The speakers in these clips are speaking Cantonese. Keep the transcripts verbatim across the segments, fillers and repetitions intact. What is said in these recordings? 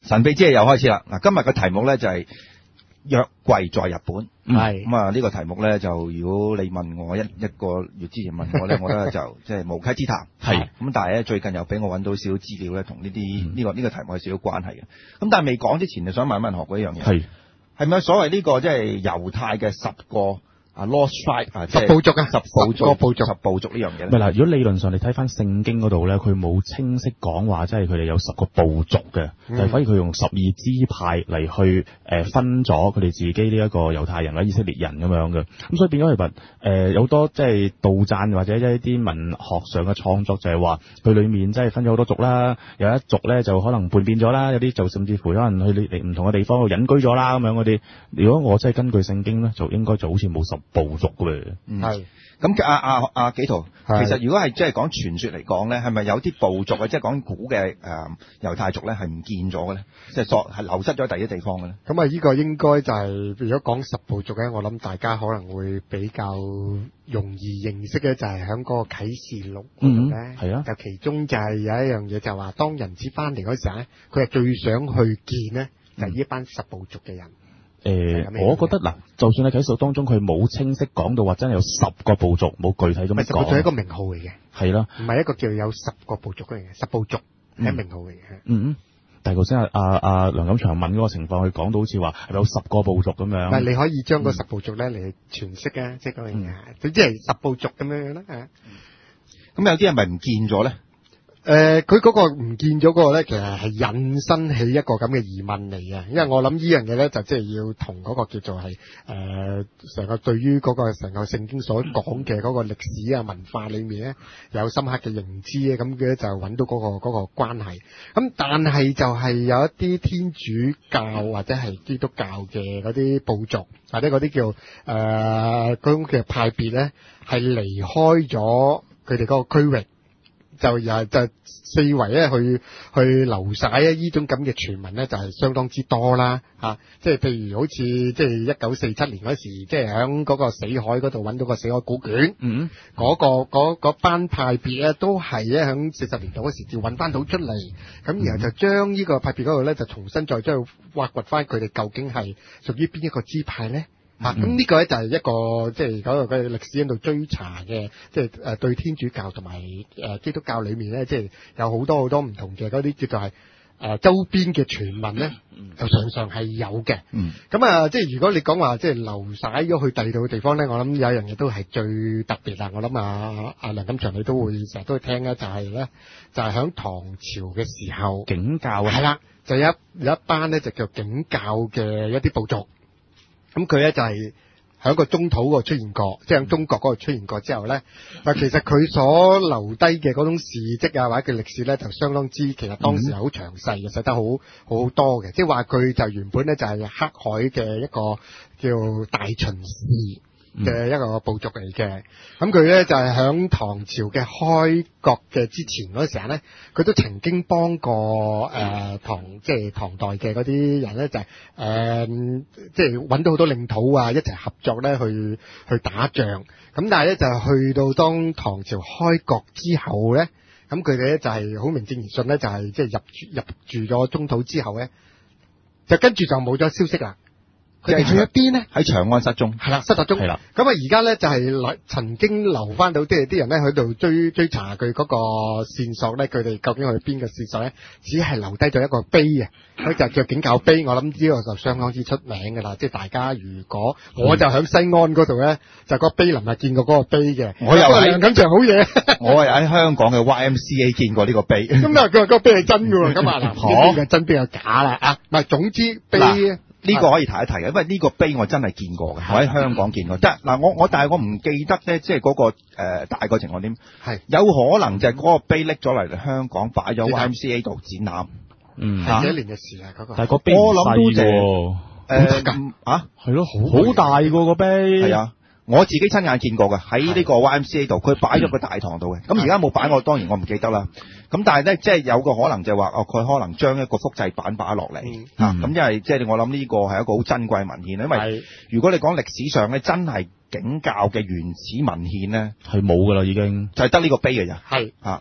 神秘之夜又開始啦！嗱，今日嘅題目咧就係約櫃在日本。 係咁啊，呢個題目咧就如果你問我一一個月之前問我咧，我覺得就即係無稽之談。 係咁，但係咧最近又俾我揾到少少資料咧，同呢啲呢個呢個題目有少少關係嘅。咁但係未講之前，就想問一問學過一樣嘢， 係係咪所謂呢個即係猶太嘅十個啊 Lost Tribe 啊，即係十部族啊， 十部族十個部族十部族呢樣嘢咧？ 唔係嗱，如果理論上你睇翻聖經嗰度咧，佢冇清晰講話，即係佢哋有十個部族嘅， 嗯就係反而佢用十二支派嚟去誒、呃、分咗佢哋自己呢一個猶太人或者以色列人咁樣嘅。咁所以變咗其實誒有好多即係杜撰或者一啲文學上嘅創作，就係話佢裡面即係分咗好多族啦，有一族咧就可能叛變咗啦，有啲就甚至乎可能去你唔同嘅地方度隱居咗啦咁樣嗰啲。如果我真係根據聖經咧，就應該就好似冇十部族嘅。 嗯， 係咁阿阿阿紀陶， 係其實如果係即係講傳說嚟講咧，係咪有啲部族啊，即係講古嘅誒猶太族咧，係唔見咗嘅咧？即係作係流失咗第一地方嘅咧？ 咁啊，呢個應該就係、如果講十部族咧，我諗大家可能會比較容易認識嘅，就係喺嗰個啟示錄嗰度咧。 嗯係啊就其中就係有一樣嘢，就係話當人子翻嚟嗰時候咧，佢係最想去見咧，就係呢一班十部族嘅人。 誒、 係咁樣我覺得嗱，就算喺啟示錄當中佢冇清晰講到話真係有十個部族，冇具體咁樣唔係十部族係一個講， 名號嚟嘅， 係啦， 唔係一個叫有十個部族嘅嘢，十部族係一名號嚟嘅。 嗯，但係頭先阿阿阿梁錦祥問嗰個情況，佢講到好似話係咪有十個部族咁樣， 但係你可以將嗰十部族咧嚟詮釋啊，即係嗰樣嘢，總之係十部族咁樣樣啦嚇。 咁有啲係咪唔見咗咧？ 誒，佢嗰、個唔見咗嗰個咧，其實係引申起一個咁嘅疑問嚟嘅，因為我諗呢樣嘢咧，就即係要同嗰個叫做係誒成個對於嗰個成個聖經所講嘅嗰個歷史啊文化裏面咧，有深刻嘅認知咧，咁佢就揾到嗰、個嗰、個關係。咁但係就係有一啲天主教或者係基督教嘅嗰啲部族，或者嗰啲叫誒嗰種嘅派別咧，係離開咗佢哋嗰個區域。就又就四圍咧去去流晒咧，呢種咁嘅傳聞咧就係相當之多啦嚇、啊，即係譬如好似即係一九四七年嗰時，即係喺嗰個死海嗰度揾到個死海古卷， 嗯， 嗰、個嗰嗰班派別咧都係咧喺四十年代嗰時就揾翻到出嚟，咁然後就將呢個派別嗰度咧就重新再將去挖掘翻佢哋究竟係屬於邊一個支派咧？啊，咁呢個咧就係一個即係嗰個嘅歷史喺度追查嘅，即係誒對天主教同埋誒基督教裏面咧，即係有好多好多唔同嘅嗰啲叫做係誒周邊嘅傳聞咧，就常常係有嘅。 嗯， 咁啊，即係如果你講話即係流曬咗去第二度嘅地方咧，我諗有一樣嘢都係最特別啦。我諗啊啊梁錦祥你都會成日都會聽咧，就係咧就係喺唐朝嘅時候， 景教啊， 係啦，就有一有一班咧就叫景教嘅一啲部族。咁佢咧就係喺個中土嗰度出現過，即係喺中國嗰度出現過之後咧，嗱其實佢所留低嘅嗰種事蹟啊，或者嘅歷史咧，就相當之其實當時係好詳細嘅，寫得好好好多嘅。即係話佢就原本咧就係黑海嘅一個叫大秦氏嘅一個部族嚟嘅，咁佢咧就係喺唐朝嘅開國嘅之前嗰時候咧，佢都曾經幫過誒、呃、唐即係唐代嘅嗰啲人咧，就係、是、誒、呃、即係揾到好多領土啊，一齊合作咧去去打仗。咁但係咧就去到當唐朝開國之後咧，咁佢哋咧就係好名正言順咧，就係即係入住入住咗中土之後咧，就跟住就冇咗消息啦。佢哋去咗邊咧？ 喺長安失蹤， 係啦，失咗蹤。 係啦。 咁啊，而家咧就係留曾經留翻到，即係啲人咧喺度追追查佢嗰個線索咧，佢哋究竟去邊嘅線索咧？只係留低咗一個碑嘅，佢就叫景教碑。我諗呢個就相當之出名㗎啦。即係大家如果我就喺西安嗰度咧，就個碑林係見過嗰個碑嘅。 我又喺梁錦祥好嘢。 我係喺香港嘅 Y M C A 見過呢個碑。 咁啊，佢話嗰個碑係真㗎喎。咁啊嗱， 嚇邊個真邊個假啦？啊，唔係，總之碑。 呢個可以提一提嘅，因為呢個碑我真係見過嘅，我喺香港見過。即係嗱，我我但係我唔記得咧，即係嗰個誒、呃、大概情況點。 係有可能就係嗰個碑拎咗嚟香港擺咗 Y M C A 度展覽。 嗯， 係幾多年嘅事啊？嗰個但係個碑我諗都細就喎， 誒啊， 係咯，好好大個個碑， 係啊。我自己親眼見過嘅，喺呢個 Y M C A 度，佢擺咗個大堂度嘅。咁而家冇擺，我當然我唔記得啦。咁但係咧，即係有個可能就係話，哦，佢可能將一個複製版擺落嚟嚇。咁因為即係我諗呢個係一個好珍貴文獻，因為如果你講歷史上咧，真係景教嘅原始文獻咧， 係冇噶啦已經， 就係得呢個碑嘅咋。 係嚇。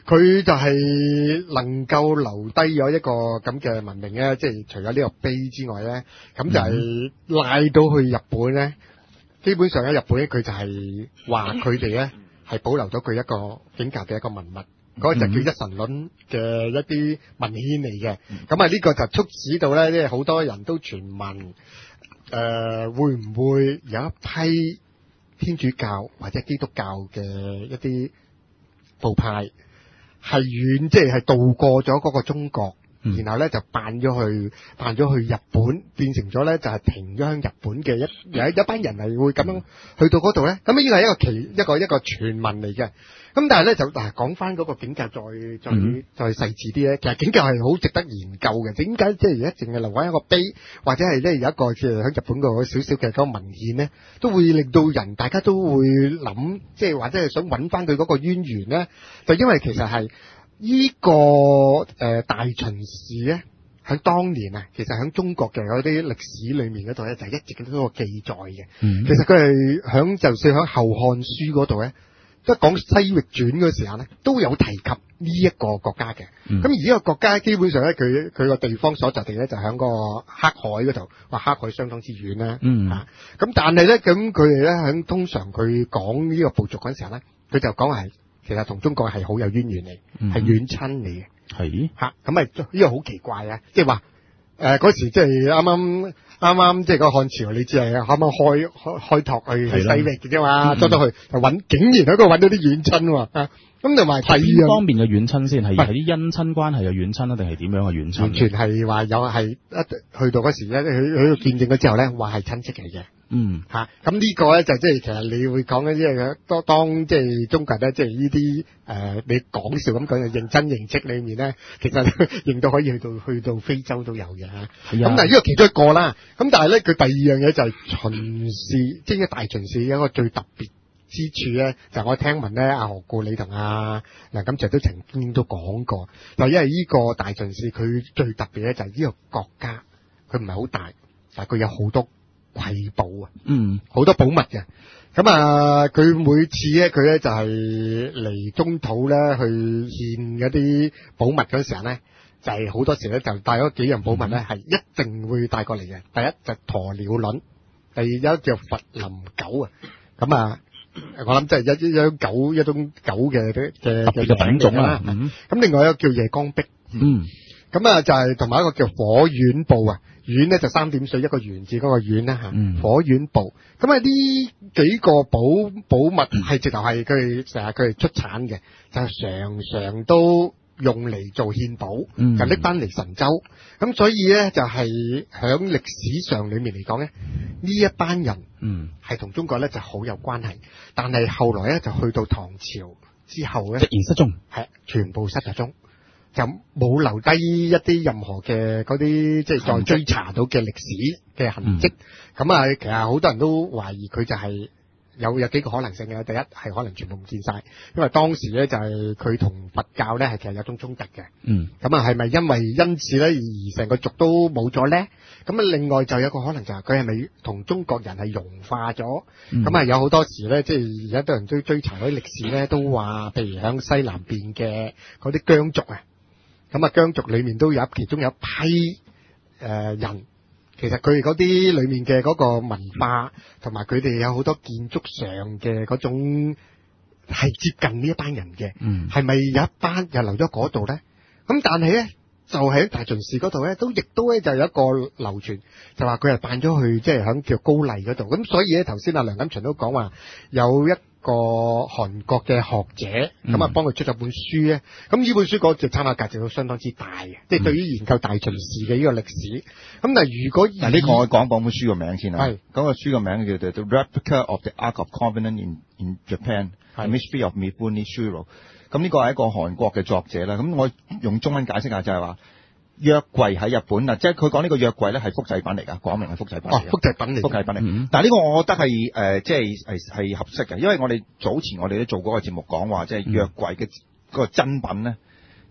佢就係能夠留低咗一個咁嘅文明咧，即係除咗呢個碑之外咧，咁就係賴到去日本咧。基本上喺日本咧，佢就係話佢哋咧係保留咗佢一個景格嘅一個文物，嗰、嗯、個就叫一神論嘅一啲文獻嚟嘅。咁啊呢個就促使到咧，即係好多人都傳聞，誒、呃、會唔會有一批天主教或者基督教嘅一啲部派係遠，即係係渡過咗嗰個中國。嗯、然後咧就扮咗去，扮咗去日本，變成咗咧就係停咗喺日本嘅一有一一班人係會咁樣去到嗰度咧。咁呢個係一個奇一個一個傳聞嚟嘅。咁但係咧就嗱講翻嗰個景格再再、嗯、再細緻啲咧，其實景格係好值得研究嘅。點解即係而家淨係留喺一個碑，或者係咧有一個即係喺日本個少少嘅嗰個文獻咧，都會令到人大家都會諗，即係或者係想揾翻佢嗰個淵源咧，就因為其實係。呢、這個誒、呃、大秦氏咧，喺當年啊，其實喺中國嘅嗰啲歷史裏面嗰度咧，就一直都有個記載嘅。嗯、其實佢係響就算喺《後漢書》嗰度咧，即係講西域傳嗰時候咧，都有提及呢一個國家嘅。咁、嗯、而呢個國家基本上咧，佢佢個地方所在地咧，就喺個黑海嗰度。話黑海相當之遠啦。嗯。啊，咁但係咧，咁佢哋咧喺通常佢講呢個部族嗰陣時候咧，佢就講係。其實同中國係好有淵源嚟，係遠親嚟嘅。係吓咁咪呢個好奇怪啊！即係話誒嗰時即係啱啱啱啱即係個漢朝，你知係啱啱開開開拓去去西域嘅啫嘛，多咗去就揾，竟然喺度揾到啲遠親喎啊！咁同埋第二樣方面嘅遠親先係係啲姻親關係嘅遠親啊，定係點樣嘅遠親？ 完全係話有係一去到嗰時咧，去去到見證咗之後咧，話係親戚嚟嘅。嗯吓，咁、啊、呢個咧就即係其實你會講緊即係當當即係中國咧，即係呢啲誒你講笑咁講，認真認識裏面咧，其實認到可以去到去到非洲都有嘅吓。咁、啊、但係呢個其中一個啦。咁但係咧佢第二樣嘢就係秦氏，即係大秦氏有一個最特別之處咧，就我聽聞咧，阿何故你同阿梁錦祥都曾經都講過，就因為呢個大秦氏佢最特別咧就係呢個國家，佢唔係好大，但係佢有好多瑰寶啊，嗯，好多寶物嘅。咁啊，佢每次咧，佢咧就係嚟中土咧去獻嗰啲寶物嗰時候咧，就係、是、好多時咧就帶咗幾樣寶物咧，係、嗯、一定會帶過嚟嘅。第一就鴕鳥卵，第二有叫佛林狗啊。咁啊，我諗即係一一種狗，一種狗嘅嘅嘅嘅品種啦。咁、嗯、另外一個叫夜光璧，嗯，咁啊就係同埋一個叫火丸布啊。丸咧就三點水一個圓字嗰個丸啦吓，嗯、火丸布。咁啊呢幾個寶寶物係直頭係佢哋成日佢哋出產嘅，就常常都用嚟做獻寶，嗯、就拎翻嚟神州。咁所以咧就係響歷史上裏面嚟講咧，呢一班人嗯係同中國咧就好有關係，但係後來咧就去到唐朝之後咧， 即然失蹤， 係全部失咗蹤。就冇留低一啲任何嘅嗰啲，即係再追查到嘅歷史嘅痕跡。咁啊、嗯，其實好多人都懷疑佢就係有有幾個可能性嘅。第一係可能全部唔見晒，因為當時咧就係佢同佛教咧係其實有種衝突嘅。嗯。咁啊，係咪因為因此咧而成個族都冇咗咧？咁啊，另外就有一個可能就係佢係咪同中國人係融化咗？咁啊、嗯，有好多時咧，即係而家多人追追查嗰啲歷史咧，都話譬如響西南邊嘅嗰啲羌族啊。咁啊，羌族裏面都有其中有一批誒、呃、人，其實佢哋嗰啲裏面嘅嗰個文化，同埋佢哋有好多建築上嘅嗰種係接近呢一班人嘅。嗯，係咪有一班又留咗嗰度咧？咁但係咧，就喺大秦氏嗰度咧，都亦都咧就有一個流傳，就話佢係辦咗去即係響叫高麗嗰度。咁所以咧，頭先阿梁錦祥都講話有一個韓國嘅學者咁啊，幫佢出咗本書咧。咁呢本書嗰隻參考價值都相當之大嘅，即係、嗯、對於研究大秦氏嘅呢個歷史。咁但係如果嗱呢個我講講本書個名先啊，係嗰個書個名叫做 The Replica of the Ark of Covenant in in Japan: The Mystery of Mifune Shiro。咁呢個係一個韓國嘅作者啦。咁我用中文解釋下就係話。約櫃喺日本啊，即係佢講呢個約櫃咧係複製品嚟噶，講明係複製品嚟。哦，複製品嚟，複製品嚟。嗯、但係呢個我覺得係誒、呃，即係係係合適嘅，因為我哋早前我哋都做過個節目講話，即係約櫃嘅嗰個真品咧，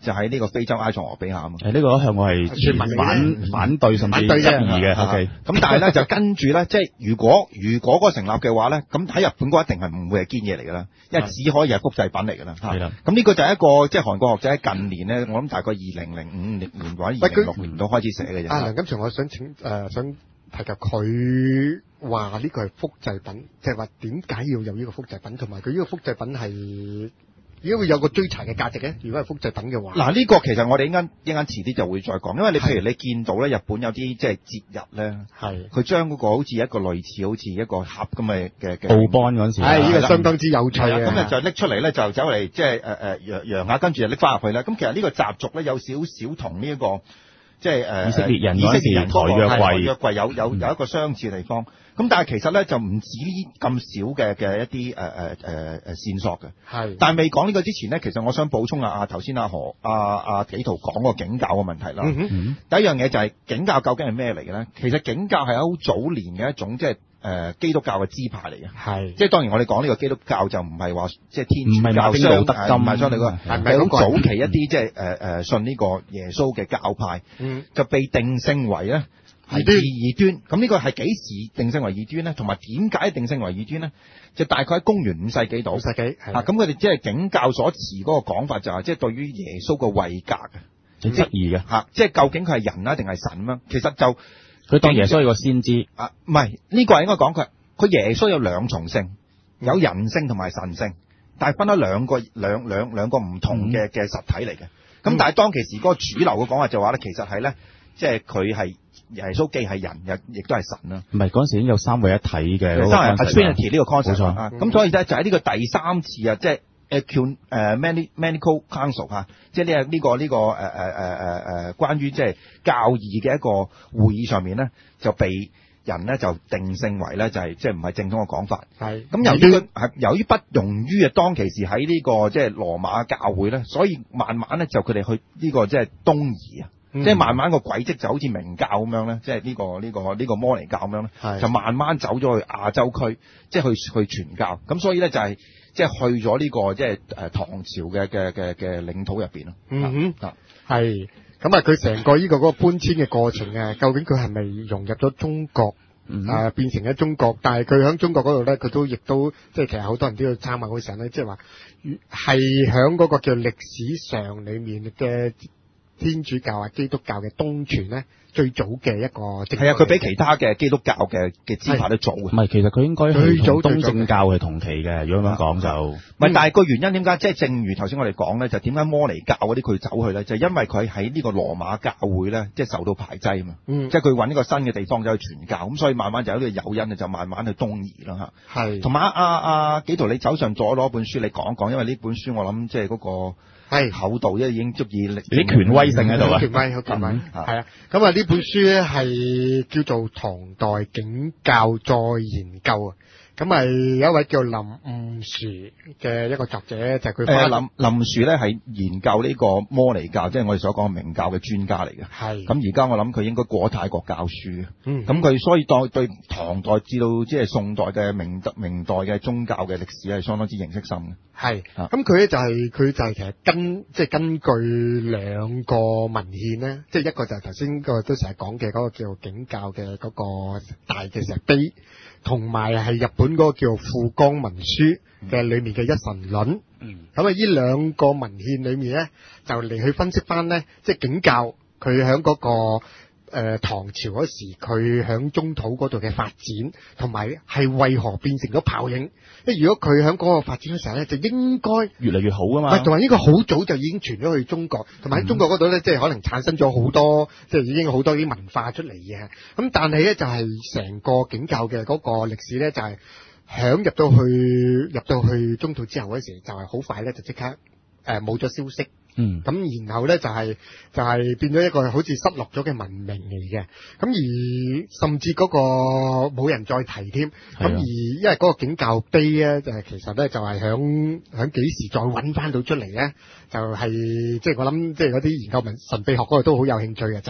就喺呢個非洲埃塞俄比亞啊嘛。 誒呢個向我係傳聞嚟嘅反反對甚至反對啫質疑嘅。 啊 OK， 咁但係咧就跟住咧，即係如果如果嗰個成立嘅話咧，咁喺日本嗰一定係唔會係堅嘢嚟㗎啦，因為只可以係複製品嚟㗎啦。 係啦。 咁呢個就係一個即係韓國學者喺近年咧，我諗大概二零零五年或者二零零六年都開始寫嘅啫。 啊，梁錦祥，我想請誒、呃、想提及佢話呢個係複製品，即係話點解要有呢個複製品，同埋佢呢個複製品係如果會有個追查嘅價值咧？如果係複製品嘅話， 嗱呢個其實我哋一陣一陣遲啲就會再講，因為你譬如你見到咧，日本有啲即係節日咧， 係佢將嗰個好似一個類似好似一個盒咁嘅嘅嘅報班嗰陣時， 係呢個相當之有趣嘅。 咁就拎出嚟咧，就走嚟即係誒誒揚揚下，跟住就拎翻入去啦。咁其實呢個習俗咧有少少同呢一個即係誒以色列人以色列人嗰個嗰陣時抬約櫃係約櫃有有有一個相似嘅地方。咁但係其實咧就唔止呢咁少嘅嘅一啲誒誒誒誒線索嘅。 係， 但係未講呢個之前咧，其實我想補充下啊頭先阿何阿阿紀陶講個景教嘅問題啦。 嗯哼嗯第一樣嘢就係景教究竟係咩嚟嘅咧？其實景教係好早年嘅一種即係誒基督教嘅支派嚟嘅。 係， 即係當然我哋講呢個基督教就唔係話即係天主唔係馬丁教相路德金唔係相對嗰個， 係係好早期一啲即係誒誒信呢個耶穌嘅教派， 嗯， 就被定性為咧係異端異端。咁呢個係幾時定性為異端咧？同埋點解定性為異端咧？就大概喺公元五世紀度五世紀係啊。咁佢哋即係景教所持嗰個講法就係即係對於耶穌嘅位格嘅你質疑嘅， 嚇，即係究竟佢係人啊定係神啊？其實就佢當耶穌係個先知， 啊，唔係呢個係應該講佢，佢耶穌有兩重性，有人性同埋神性，但係分咗兩個兩兩兩個唔同嘅嘅實體嚟嘅。咁、 嗯但係當其時嗰個主流嘅講法就話咧，其實係咧，即係佢係耶穌既係人，又亦都係神啦。 唔係嗰陣時已經有三位一體嘅嗰個三係 concept Trinity 呢個 concept 冇錯啊，咁所以咧就喺呢個第三次啊，即係 Ecun 誒 Mani Manical Council 嚇，即係呢呢個呢個誒誒誒誒誒關於即係教義嘅一個會議上面咧，就被人咧就定性為咧就係即係唔係正統嘅講法。 係， 咁由於佢係由於不容於啊當其時喺呢個即係羅馬教會咧，所以慢慢咧就佢哋去呢個即係東移啊。 嗯即係慢慢個軌跡就好似明教咁樣咧，即係呢個呢個呢個摩尼教咁樣咧， 係就慢慢走咗去亞洲區，即係去去傳教。咁所以咧就係即係去咗呢個即係誒唐朝嘅嘅嘅嘅領土入邊咯。 嗯哼啊， 係。咁啊，佢成個呢個嗰個搬遷嘅過程啊，究竟佢係咪融入咗中國？ 嗯啊，變成咗中國，但係佢喺中國嗰度咧，佢都亦都即係其實好多人都要參考嗰時候咧，即係話係喺嗰個叫歷史上裡面嘅天主教啊、基督教嘅東傳咧，最早嘅一個係啊，佢比其他嘅基督教嘅嘅支派都早嘅。 唔係，其實佢應該最早係同東正教係同期嘅。如果咁樣講就唔係，但係個原因點解？即係正如頭先我哋講咧，就點解摩尼教嗰啲佢走去咧？就係因為佢喺呢個羅馬教會咧，即係受到排擠啊嘛。 嗯即係佢揾呢個新嘅地方走去傳教，咁所以慢慢就有呢個誘因啊，就慢慢去東移啦嚇。 係同埋阿阿紀陶，你手上咗攞本書，你講一講，因為呢本書我諗即係嗰個係厚度即係已經足以力啲權威性喺度啊。 權威好權威， 嗯係啊。咁啊，呢本書咧係叫做《唐代景教再研究》啊。咁係有一位叫林悟殊嘅一個作者，就係佢誒林林殊咧係研究呢個摩尼教，即係我哋所講明教嘅專家嚟嘅。 係咁而家我諗佢應該過咗泰國教書嘅。 嗯咁佢所以對對唐代至到即係宋代嘅明德明代嘅宗教嘅歷史係相當之認識深嘅。 係， 啊咁佢咧就係、佢就係其實根即係根據兩個文獻咧，即係一個就係頭先個都成日講嘅嗰個叫景教嘅嗰個大嘅石碑，同埋係日本嗰個叫富江文書嘅裏面嘅一神論。 嗯咁啊，呢兩個文獻裏面咧，就嚟去分析翻咧，即係景教佢喺嗰個。誒、呃、唐朝嗰時，佢喺中土嗰度嘅發展，同埋係為何變成咗泡影？即係如果佢喺嗰個發展嘅時候咧，就應該越嚟越好噶唔嘛。 係，同埋呢個好早就已經傳咗去中國，同埋喺中國嗰度咧，即係可能產生咗好多，即係已經好多啲文化出嚟嘅。咁但係咧，就係、是、成個景教嘅嗰個歷史咧，就係、是、響入到去入到去中土之後嗰時，就係、是、好快咧就即刻誒冇咗消息。 嗯， 咁然後咧就係、是、就係、是、變咗一個好似失落咗嘅文明嚟嘅，咁而甚至嗰個冇人再提添，咁、 係啊而因為嗰個景教碑咧，就係其實咧就係響響幾時再揾翻到出嚟咧，就係即係我諗即係嗰啲研究文神秘學嗰度都好有興趣嘅，就係、是、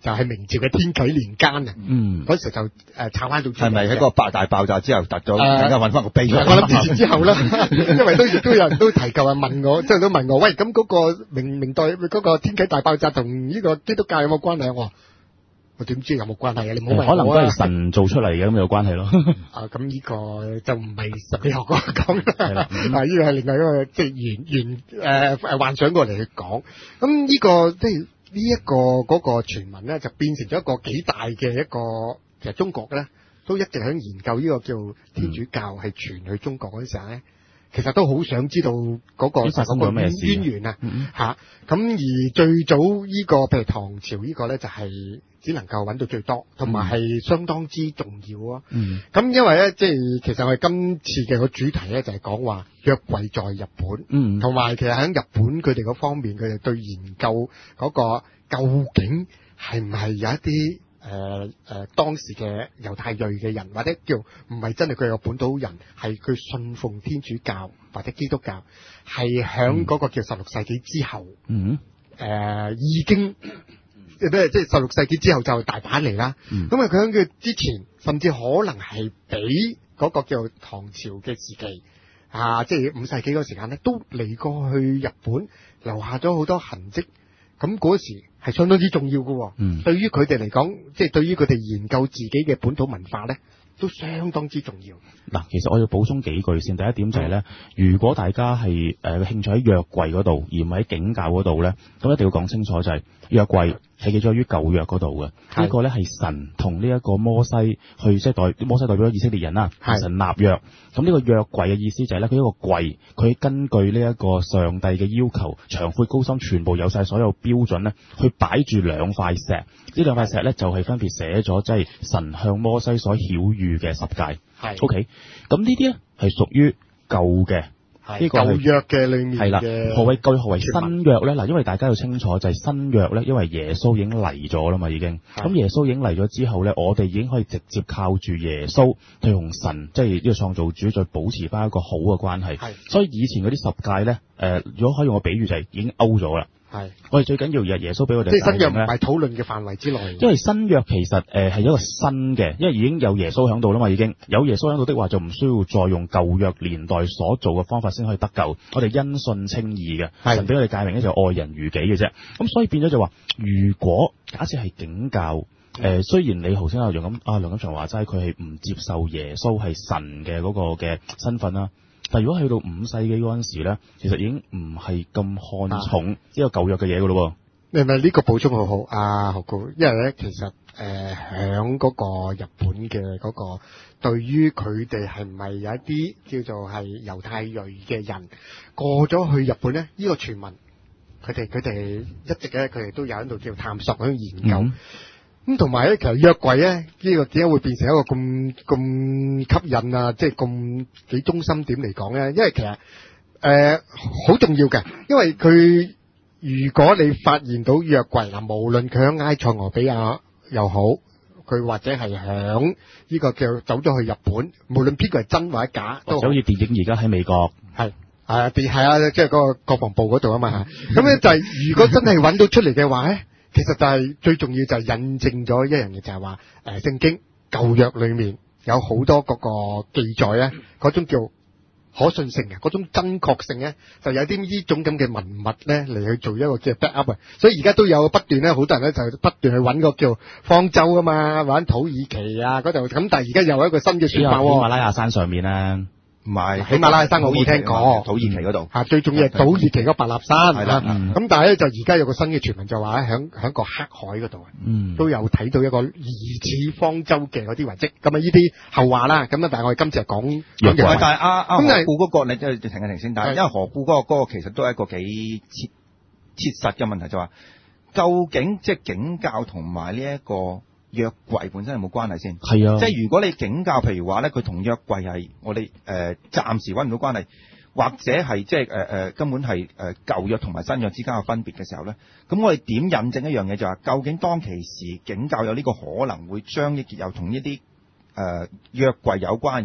就係明朝嘅天啟年間啊， 嗯， 嗰時就誒炒翻到係咪喺個八大爆炸之後突咗，大家揾翻個碑出嚟？ 我諗之前之後啦，因為都亦都有人都提及啊，問我，即係都問我，喂，咁嗰個明明代嗰個天啟大爆炸同呢個基督教有冇關係？我話我點知有冇關係啊？你唔好問我啊。 可能都係神做出嚟嘅，咁有關係咯。 啊，咁呢個就唔係神秘學嗰個講啦，啊，呢個係另外一個即係原原誒誒幻想過嚟去講。咁呢個即係呢一個嗰個傳聞咧，就變成咗一個幾大嘅一個，其實中國咧都一直喺研究呢個叫天主教係傳去中國嗰陣時候咧。其實都好想知道嗰個發生咗咩事淵源啊嚇，咁而最早呢個譬如唐朝呢個咧就係只能夠揾到最多，同埋係相當之重要啊。 嗯， 咁因為咧即係其實我哋今次嘅個主題咧就係講話約櫃在日本， 嗯， 同埋其實喺日本佢哋嗰方面佢哋對研究嗰個究竟係唔係有一啲誒誒、呃、當時嘅猶太裔嘅人，或者叫唔係真係佢有本土人，係佢信奉天主教或者基督教，係響嗰個叫十六世紀之後， 嗯， 誒、呃、已經即係即係十六世紀之後就大把嚟啦。咁啊佢喺佢之前，甚至可能係比嗰個叫唐朝嘅時期啊，即係五世紀嗰個時間咧，都嚟過去日本，留下咗好多痕跡。咁嗰時係相當之重要嘅，嗯，對於佢哋嚟講，即係對於佢哋研究自己嘅本土文化咧，都相當之重要。 嗱，其實我要補充幾句先。第一點就係咧，如果大家係誒興趣喺約櫃嗰度，而唔係喺景教嗰度咧，咁一定要講清楚就係約櫃係記載於舊約嗰度嘅。呢個咧係神同呢一個摩西去即係代摩西代表咗以色列人啦，同神立約。咁呢個約櫃嘅意思就係咧，佢一個櫃，佢根據呢一個上帝嘅要求，長闊高深全部有晒所有標準咧，去擺住兩塊石。呢兩塊石咧就係分別寫咗即係神向摩西所曉諭嘅十誡。係 OK，咁呢啲咧係屬於舊嘅。呢個舊約嘅裏面係啦，何謂舊何謂新約咧？嗱，因為大家要清楚就係新約咧，因為耶穌已經嚟咗啦嘛，已經。咁耶穌已經嚟咗之後咧，我哋已經可以直接靠住耶穌去同神，即係呢個創造主再保持翻一個好嘅關係。係，所以以前嗰啲十誡咧，誒、呃，如果可以用個比喻就係已經勾咗啦。係，我哋最緊要日耶穌俾我哋， 即係新約唔係討論嘅範圍之內。 因為新約其實誒係一個新嘅，因為已經有耶穌喺度啦嘛，已經有耶穌喺度的話，就唔需要再用舊約年代所做嘅方法先可以得救。我哋因信稱義嘅，神俾我哋誡命咧就愛人如己嘅啫。咁所以變咗就話，如果假設係景教，誒、呃、雖然你頭先阿楊錦啊梁錦祥話齋，佢係唔接受耶穌係神嘅嗰個嘅身份啦。但如果去到五世紀嗰陣時咧，其實已經唔係咁看重呢個舊約嘅嘢噶咯喎。 你係咪呢個補充好好啊？何故？因為咧，其實誒響嗰個日本嘅嗰、嗰個，對於佢哋係唔係有一啲叫做係猶太裔嘅人過咗去日本咧？呢、呢個傳聞，佢哋佢哋一直咧，佢哋都有喺度叫探索喺度研究。咁同埋咧，其實約櫃咧呢、呢個點解會變成一個咁咁吸引啊？即係咁幾中心點嚟講咧？因為其實誒好、呃、重要嘅，因為佢如果你發現到約櫃嗱，無論佢喺埃塞俄比亞又好，佢或者係響呢個叫走咗去日本，無論邊個係真或者假，都好似電影而家喺美國係係電係啊，即係嗰個國防部嗰度啊嘛。咁咧就係、是、如果真係揾到出嚟嘅話咧。其實就係最重要就係印證咗一樣嘢，就係話誒聖經舊約裏面有好多嗰個記載咧，嗰種叫可信性嘅，嗰種真確性咧，就有啲呢種咁嘅文物咧嚟去做一個叫 back up 啊。所以而家都有不斷咧，好多人咧就不斷去揾個叫方舟啊嘛，揾土耳其啊嗰度。咁但係而家又有一個新嘅說法喎， 喜馬拉雅山上面啊。 唔係， 喜馬拉雅山我冇聽過， 土耳其嗰度。 嚇，最重要係土耳其嗰白立山。係啦，咁、嗯、但係咧就而家有個新嘅傳聞就話咧，喺喺個黑海嗰度，嗯，都有睇到一個疑似方舟嘅嗰啲遺跡。咁啊，呢啲後話啦。咁啊，但係我哋今次係講約櫃。但係阿阿河固嗰個，你即係停一停先。但係因為河固嗰個嗰個其實都係一個幾切切實嘅問題，就話究竟即係景教同埋呢一個約櫃本身有冇關係先？係啊，即係如果你景教譬如話咧，佢同約櫃係我哋誒暫時揾唔到關係，或者係即係誒誒根本係誒舊約同埋新約之間嘅分別嘅時候咧，咁我哋點印證一樣嘢就係、是、究竟當其時景教有呢個可能會將一結又同一啲誒約櫃有關嘅嘢咧，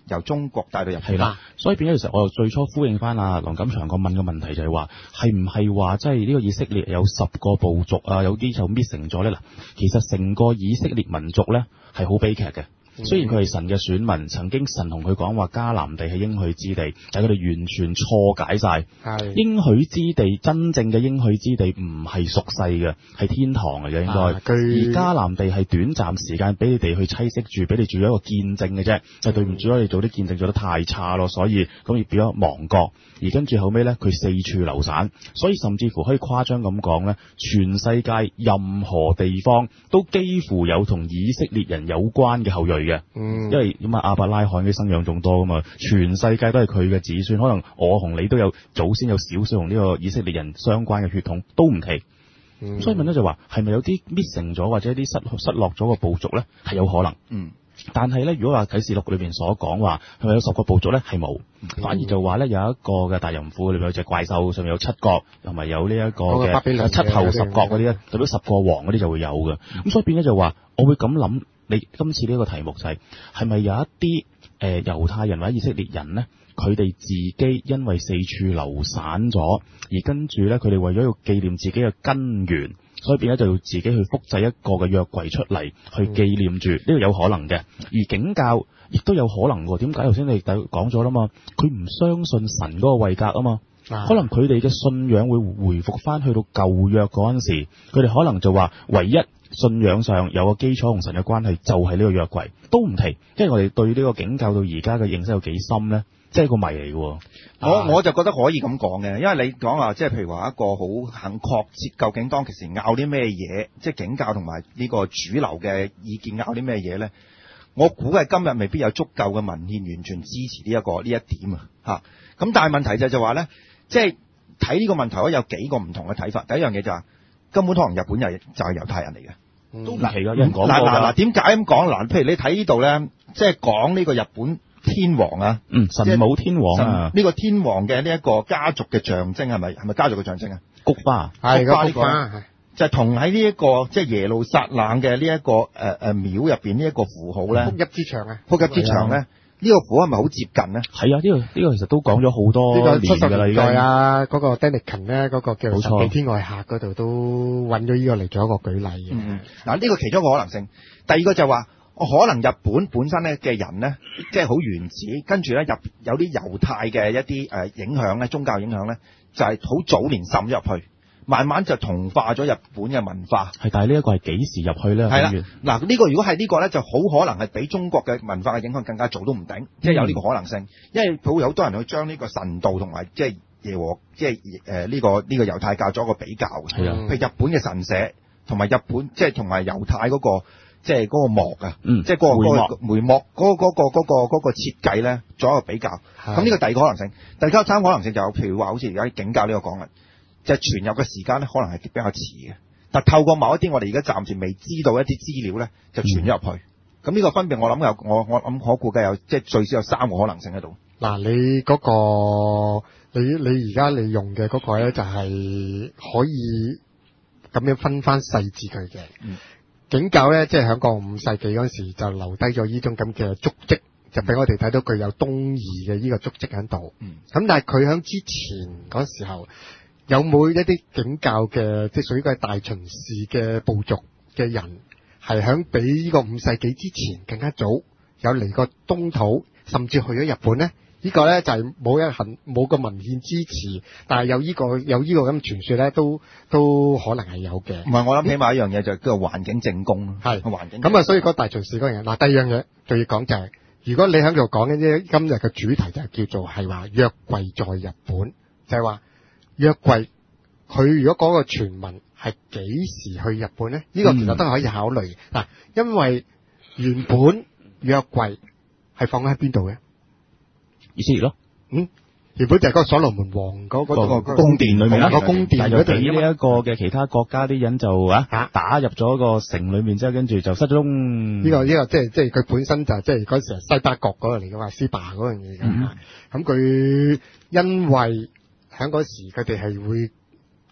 由中國帶到入去。 係啦，所以變咗其實我又最初呼應翻阿梁錦祥個問嘅問題就係話，係唔係話即係呢個以色列有十個部族啊，有啲就搣成咗咧？嗱，其實成個以色列民族咧係好悲劇嘅。雖然佢係神嘅選民，曾經神同佢講話迦南地係應許之地，但係佢哋完全錯解晒。係應許之地，真正嘅應許之地唔係屬世嘅，係天堂嚟嘅應該。啊、而迦南地係短暫時間俾你哋去棲息住，俾你住咗一個見證嘅啫。就對唔住咯，你做啲見證做得太差咯，所以咁而變咗亡國。而跟住後尾咧，佢四處流散，所以甚至乎可以誇張咁講咧，全世界任何地方都幾乎有同以色列人有關嘅後裔嘅。嗯，因為咁啊，亞伯拉罕嘅生養眾多噶嘛，全世界都係佢嘅子孫，可能我同你都有祖先有少少同呢個以色列人相關嘅血統，都唔奇。嗯、所以問咧就話，係咪有啲搣成咗或者啲失失落咗個部族咧？係有可能。嗯。但係咧，如果話啟示錄裏邊所講話係咪有十個部族咧？係冇，嗯、反而就話咧有一個嘅大淫婦裏邊有隻怪獸，上面有七角，同埋有呢一個嘅七頭十角嗰啲咧，代表十個王嗰啲就會有嘅。咁、嗯、所以變咗就話，我會咁諗，你今次呢個題目就係係咪有一啲誒、呃、猶太人或者以色列人咧，佢哋自己因為四處流散咗，而跟住咧佢哋為咗要紀念自己嘅根源。所以變咗就要自己去複製一個嘅約櫃出嚟，去紀念住，呢個有可能嘅。而景教亦都有可能喎。點解頭先你講咗啦嘛？佢唔相信神嗰個位格啊嘛。啊可能佢哋嘅信仰會回復翻去到舊約嗰陣時，佢哋可能就話唯一信仰上有個基礎同神嘅關係就係呢個約櫃，都唔奇。因為我哋對呢個景教到而家嘅認識有幾深咧？即係個謎嚟嘅， 我我就覺得可以咁講嘅，因為你講話即係譬如話一個好肯確切，究竟當其時拗啲咩嘢，即係景教同埋呢個主流嘅意見拗啲咩嘢咧？我估計今日未必有足夠嘅文獻完全支持呢、這、一個呢一點啊，嚇！咁但係問題就就話咧，即係睇呢個問題可以有幾個唔同嘅睇法。第一樣嘢就係、是、根本可能日本人就係猶太人嚟嘅，嗯、都唔奇㗎。有人講過㗎。嗱嗱嗱，點解咁講？嗱，譬如你睇呢度咧，即係講呢個日本。天皇啊， 嗯，神武天皇啊， 呢個天皇嘅呢一個家族嘅象徵係咪係咪家族嘅象徵啊？ 菊花係菊花呢個，就係同喺呢一個即係耶路撒冷嘅呢一個誒誒廟入邊呢一個符號咧， 福音之牆啊， 福音之牆咧，呢個符號係咪好接近咧？ 係啊，呢個呢個其實都講咗好多年㗎啦，已經。 啊，嗰個 Daniken 咧，嗰個叫神秘天外客嗰度都揾咗呢個嚟做一個舉例嘅。 嗯，嗱呢個其中一個可能性，第二個就話。我可能日本本身咧嘅人咧，即係好原始，跟住咧入有啲猶太嘅一啲誒影響咧，宗教影響咧，就係、是、好早年滲咗入去，慢慢就同化咗日本嘅文化。 係，但係呢一個係幾時入去咧？ 係啦，嗱呢、這個如果係呢個咧，就好可能係比中國嘅文化嘅影響更加早都唔定，即係有呢個可能性。因為會有好多人去將呢個神道同埋即係耶和即係誒呢個呢、這個猶太教做一個比較嘅。係啊，譬如日本嘅神社同埋日本即係同埋猶太嗰、那個。即係嗰個幕啊，嗯、即係嗰、嗰個梅幕嗰、嗰個嗰、嗰個嗰、嗰個嗰、嗰個設計咧，做一個比較。咁呢個第二個可能性，第三個可能性就有、譬如話好似而家景教呢個講嘅，就係、傳入嘅時間咧，可能係比較遲嘅。但透過某一啲我哋而家暫時未知道一啲資料咧，就傳咗入去。咁呢、嗯、個分別我諗有我我諗我估計有即係最少有三個可能性喺度。 嗱，你嗰、嗰個你你而家你用嘅嗰個咧，就係可以咁樣分翻細節佢嘅。嗯景教咧，即係喺個五世紀嗰時就留低咗呢種咁嘅足跡，就俾我哋睇到佢有東夷嘅呢個足跡喺度。咁、嗯、但係佢喺之前嗰時候有冇一啲景教嘅，即係屬於個大秦氏嘅部族嘅人，係喺比呢個五世紀之前更加早有嚟過東土，甚至去咗日本咧？呢個咧就係冇一痕冇個文獻支持，但係有呢個有呢個咁傳說咧，都都可能係有嘅。唔係， 我諗起碼一樣嘢就係叫做環境正宮咯。係環境咁啊，所以嗰大秦氏嗰樣嘢。嗱，第二樣嘢就要講就係，如果你喺度講緊呢，今日嘅主題就係叫做係話約櫃在日本，就係話約櫃佢如果嗰個傳聞係幾時去日本咧？呢個其實都可以考慮嘅。嗱，因為原本約櫃係放喺邊度嘅？ 以色列咯， 嗯，原本就係嗰個所羅門王嗰嗰個宮殿裏面啦， 個宮殿嗰度俾呢一個嘅其他國家啲人就啊打入咗個城裏面之後，跟住就失蹤。 呢個呢個即係即係佢本身就即係嗰時係西巴國嗰度嚟噶嘛，斯巴嗰樣嘢噶。咁佢因為喺嗰時佢哋係會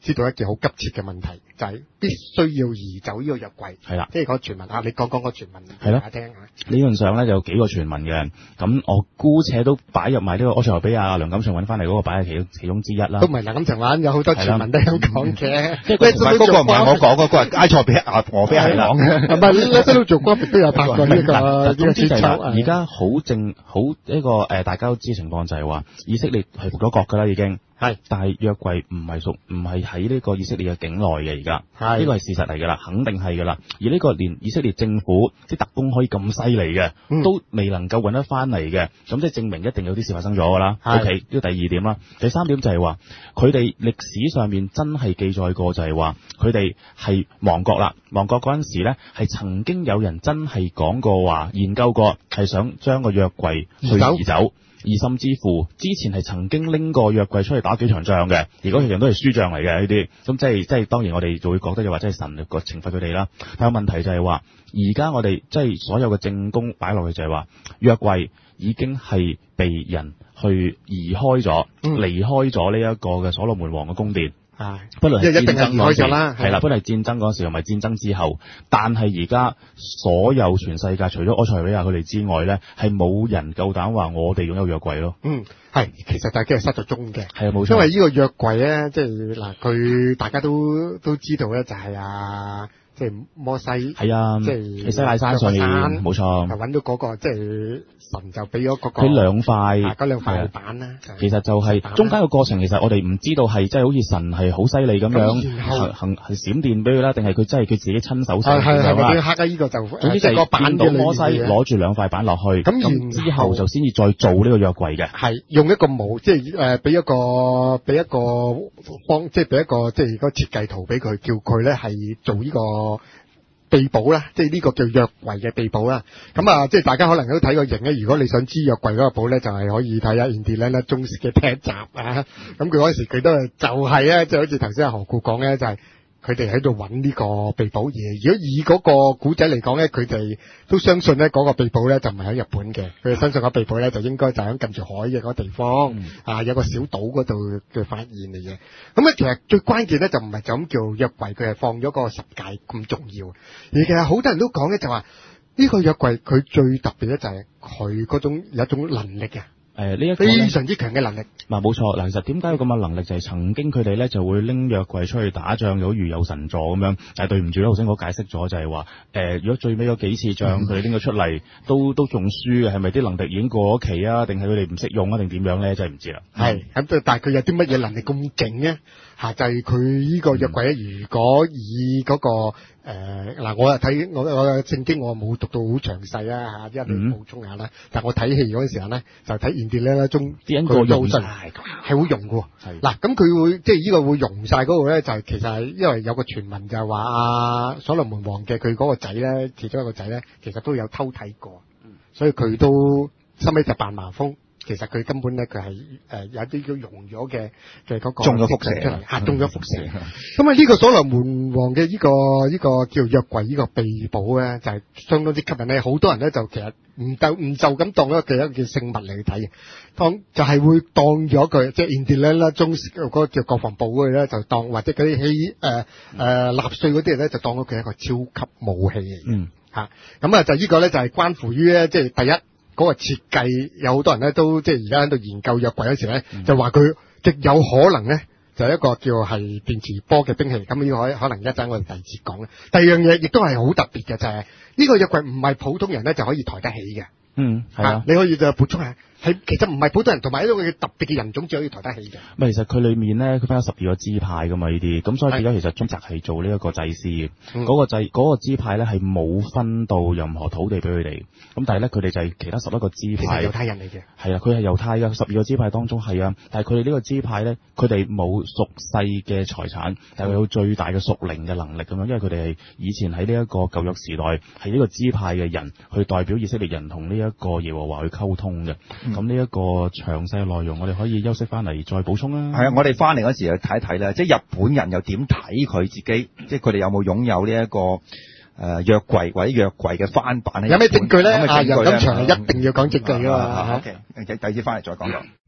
知道一件好急切嘅問題，就係、是、必須要移走呢個約櫃。 係啦， 即係個傳聞啊，你講講個傳聞係咯， 大家聽下。 理論上咧就有幾個傳聞嘅，咁我姑且都擺入埋呢個柯塞俄比亞梁錦祥揾翻嚟嗰個擺喺其中其中之一啦。 都唔係梁錦祥玩，有好多傳聞都係咁講嘅。 即係嗰個唔係我講嗰個係埃塞比亞俄比亞講嘅。 唔係咧，都做瓜都有拍過呢、這個呢個節奏。 而家好正好一個誒、呃，大家都知情況就係話以色列係復咗國㗎啦，已經係，但係約櫃唔係屬唔係喺呢個以色列嘅境內嘅，而家呢個係事實嚟㗎啦，肯定係㗎啦。而呢個連以色列政府啲特工可以咁犀利嘅，都未能夠揾得翻嚟嘅，咁即係證明一定有啲事發生咗㗎啦。OK，呢個第二點啦。第三點就係話佢哋歷史上面真係記載過，就係話佢哋係亡國啦。亡國嗰陣時咧，係曾經有人真係講過話，研究過係想將個約櫃去移走。而甚至乎之前係曾經拎過約櫃出去打幾場仗嘅，而嗰幾場都係輸仗嚟嘅呢啲，咁即係即係當然我哋就會覺得就話即係神個懲罰佢哋啦。但係問題就係話，而家我哋即係所有嘅證供擺落去就係話，約櫃已經係被人去移開咗，嗯、離開咗呢一個嘅所羅門王嘅宮殿。係，不論係戰爭嗰時，係啦，不論係戰爭嗰時同埋戰爭之後，但係而家所有全世界除咗埃塞俄比亞佢哋之外咧，係冇人夠膽話我哋擁有約櫃咯。嗯， 係，其實大家係失咗蹤嘅。 係啊，冇錯。 因為呢個約櫃咧，即係嗱，佢大家都都知道咧，就係啊。即係摩西，係啊，即係喺西奈山上面，冇錯，就揾到嗰個即係神就俾咗嗰個佢兩塊， 嗰兩塊板啦。 其實就係中間個過程，其實我哋唔知道係即係好似神係好犀利咁樣行行係閃電俾佢啦，定係佢真係佢自己親手寫係係係，黑嘅呢個就總之就係個板到摩西攞住兩塊板落去，咁之後就先至再做呢個約櫃嘅， 係用一個模，即係誒俾一個俾一個幫，即係俾一個即係個設計圖俾佢，叫佢咧係做呢個。秘寶啦，即係呢個叫約櫃嘅秘寶啦。咁啊，即係大家可能都睇過影咧。如果你想知約櫃嗰個寶咧，就係、是、可以睇下 Indiana Jones 嘅第一集啊。咁佢嗰陣時佢都係就係咧，即係好似頭先阿何故講咧，就係、是。佢哋喺度揾呢個秘寶嘢。如果以嗰個古仔嚟講咧，佢哋都相信咧嗰個秘寶咧就唔係喺日本嘅，佢哋相信個秘寶咧就應該就喺近住海嘅嗰個地方、嗯、啊，有個小島嗰度嘅發現嚟嘅。咁咧其實最關鍵咧就唔係就咁叫約櫃，佢係放咗個十誡咁重要。而其實好多人都講咧就話呢個約櫃佢最特別咧就係佢嗰種有一種能力嘅。 誒呢一個非常之強嘅能力。嗱， 冇錯。嗱，其實點解有咁嘅能力就係、是、曾經佢哋咧就會拎約櫃出去打仗，有如有神助咁樣。但係對唔住啦，頭先我解釋咗就係話誒，如果最尾嗰幾次仗佢哋拎咗出嚟都都仲輸嘅，係咪啲能力已經過咗期啊？定係佢哋唔識用啊？定點樣咧？真係唔知啦。係咁，但係佢有啲乜嘢能力咁勁咧？嚇，就係佢呢個約櫃咧。如果以嗰、那個誒嗱、呃，我又睇我我聖經我冇讀到好詳細啊嚇，一定補充下啦。嗯、但係我睇戲嗰陣時候咧，就睇現啲咧中啲人個用晒係會用嘅。嗱，咁佢會即係呢個會用晒嗰個咧，就係、是、其實係因為有個傳聞就係話啊，所羅門王嘅佢嗰個仔咧，其中一個仔咧，其實都有偷睇過，嗯、所以佢都收尾就扮麻風。其實佢根本咧，佢係誒有啲叫溶咗嘅嘅嗰個中咗輻射出嚟，嚇中咗輻射。咁啊，呢個所羅門王嘅呢、這個呢、這個叫約櫃呢個秘寶咧，就係、是、相當之吸引咧。好多人咧就其實唔就唔就咁當咗佢一個叫聖物嚟睇嘅，當就係會當咗佢即係 Indiana Jones 嗰個叫國防部嗰啲咧，就當或者嗰啲起誒誒納粹嗰啲人咧，就當咗佢係一個超級武器嚟嘅。嗯，嚇咁啊，就呢個咧就係關乎於咧，即係第一。嗰個設計有好多人咧都即係而家喺度研究約櫃嗰時咧，嗯、就話佢極有可能咧就係一個叫係電磁波嘅兵器。咁呢個可可能一陣我哋第二節講咧。第二樣嘢亦都係好特別嘅，就係、是、呢個約櫃唔係普通人咧就可以抬得起嘅。嗯，係啊，你可以就補充下。係其實唔係普通人，同埋一種嘅特別嘅人種，只可以抬得起嘅。 唔係，其實佢裏面咧，佢分咗十二個支派噶嘛，呢啲咁，所以變咗其實中澤係做呢一個祭司嘅。嗰、嗯、個祭嗰、那個支派咧係冇分到任何土地俾佢哋。咁但係咧，佢哋就係其他十一個支派。 其實猶太人嚟嘅。係啊，佢係猶太嘅十二個支派當中係啊，但係佢哋呢個支派咧，佢哋冇屬世嘅財產，但係佢有最大嘅屬靈嘅能力咁樣，因為佢哋係以前喺呢一個舊約時代係呢個支派嘅人去代表以色列人同呢一個耶和華去溝通嘅。咁呢一個詳細嘅內容，我哋可以休息翻嚟再補充啦。 係啊，我哋翻嚟嗰時去睇一睇啦，即係日本人又點睇佢自己，即係佢哋有冇擁有呢、這、一個誒、呃、約櫃或者約櫃嘅翻版咧？ 有咩證據咧？啊，楊錦祥係一定要講證據噶嘛。 啊、OK，第二次翻嚟再講。